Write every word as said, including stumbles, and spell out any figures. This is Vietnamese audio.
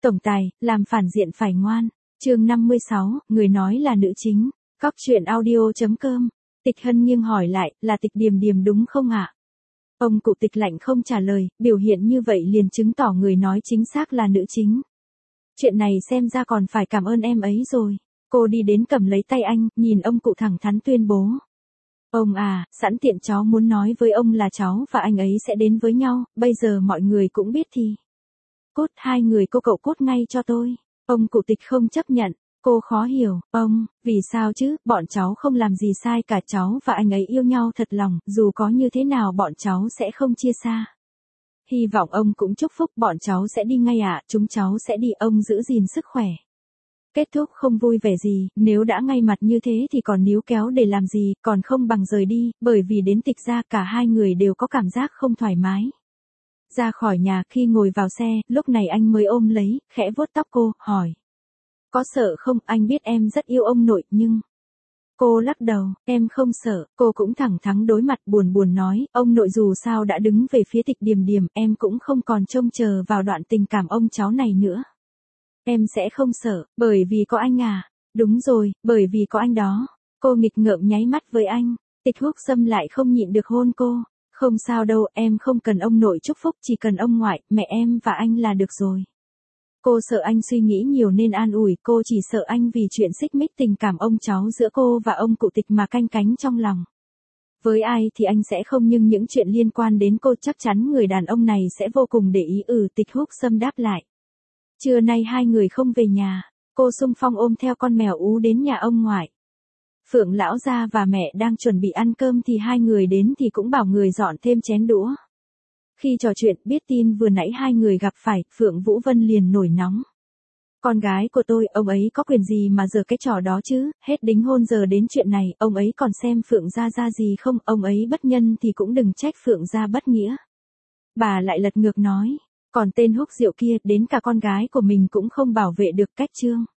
Tổng tài, làm phản diện phải ngoan. Chương năm mươi sáu, người nói là nữ chính. Cóc truyện audio chấm com. Tịch Hân nghiêng hỏi lại, là Tịch Điềm Điềm đúng không ạ? Ông cụ Tịch lạnh không trả lời, biểu hiện như vậy liền chứng tỏ người nói chính xác là nữ chính. Chuyện này xem ra còn phải cảm ơn em ấy rồi. Cô đi đến cầm lấy tay anh, nhìn ông cụ thẳng thắn tuyên bố. Ông à, sẵn tiện cháu muốn nói với ông là cháu và anh ấy sẽ đến với nhau, bây giờ mọi người cũng biết thì. Cốt hai người cô cậu cốt ngay cho tôi. Ông cụ Tịch không chấp nhận. Cô khó hiểu, ông, vì sao chứ, bọn cháu không làm gì sai cả, cháu và anh ấy yêu nhau thật lòng, dù có như thế nào bọn cháu sẽ không chia xa. Hy vọng ông cũng chúc phúc bọn cháu sẽ đi ngay ạ, à, chúng cháu sẽ đi, ông giữ gìn sức khỏe. Kết thúc không vui vẻ gì, nếu đã ngay mặt như thế thì còn níu kéo để làm gì, còn không bằng rời đi, bởi vì đến Tịch ra cả hai người đều có cảm giác không thoải mái. Ra khỏi nhà khi ngồi vào xe, lúc này anh mới ôm lấy, khẽ vuốt tóc cô, hỏi. Có sợ không, anh biết em rất yêu ông nội, nhưng... Cô lắc đầu, em không sợ, cô cũng thẳng thắn đối mặt buồn buồn nói, ông nội dù sao đã đứng về phía Tịch Điềm Điềm, em cũng không còn trông chờ vào đoạn tình cảm ông cháu này nữa. Em sẽ không sợ, bởi vì có anh à. Đúng rồi, bởi vì có anh đó. Cô nghịch ngợm nháy mắt với anh, Tịch Húc Sâm lại không nhịn được hôn cô. Không sao đâu, em không cần ông nội chúc phúc, chỉ cần ông ngoại, mẹ em và anh là được rồi. Cô sợ anh suy nghĩ nhiều nên an ủi, cô chỉ sợ anh vì chuyện xích mích tình cảm ông cháu giữa cô và ông cụ Tịch mà canh cánh trong lòng. Với ai thì anh sẽ không, nhưng những chuyện liên quan đến cô chắc chắn người đàn ông này sẽ vô cùng để ý. Ừ, Tịch Húc Sâm đáp lại. Trưa nay hai người không về nhà, cô xung phong ôm theo con mèo ú đến nhà ông ngoại. Phượng lão gia và mẹ đang chuẩn bị ăn cơm thì hai người đến thì cũng bảo người dọn thêm chén đũa. Khi trò chuyện biết tin vừa nãy hai người gặp phải, Phượng Vũ Vân liền nổi nóng. Con gái của tôi, ông ấy có quyền gì mà giở cái trò đó chứ, hết đính hôn giờ đến chuyện này, ông ấy còn xem Phượng gia ra gì không, ông ấy bất nhân thì cũng đừng trách Phượng gia bất nghĩa. Bà lại lật ngược nói, còn tên Húc Diệu kia, đến cả con gái của mình cũng không bảo vệ được, cách trương.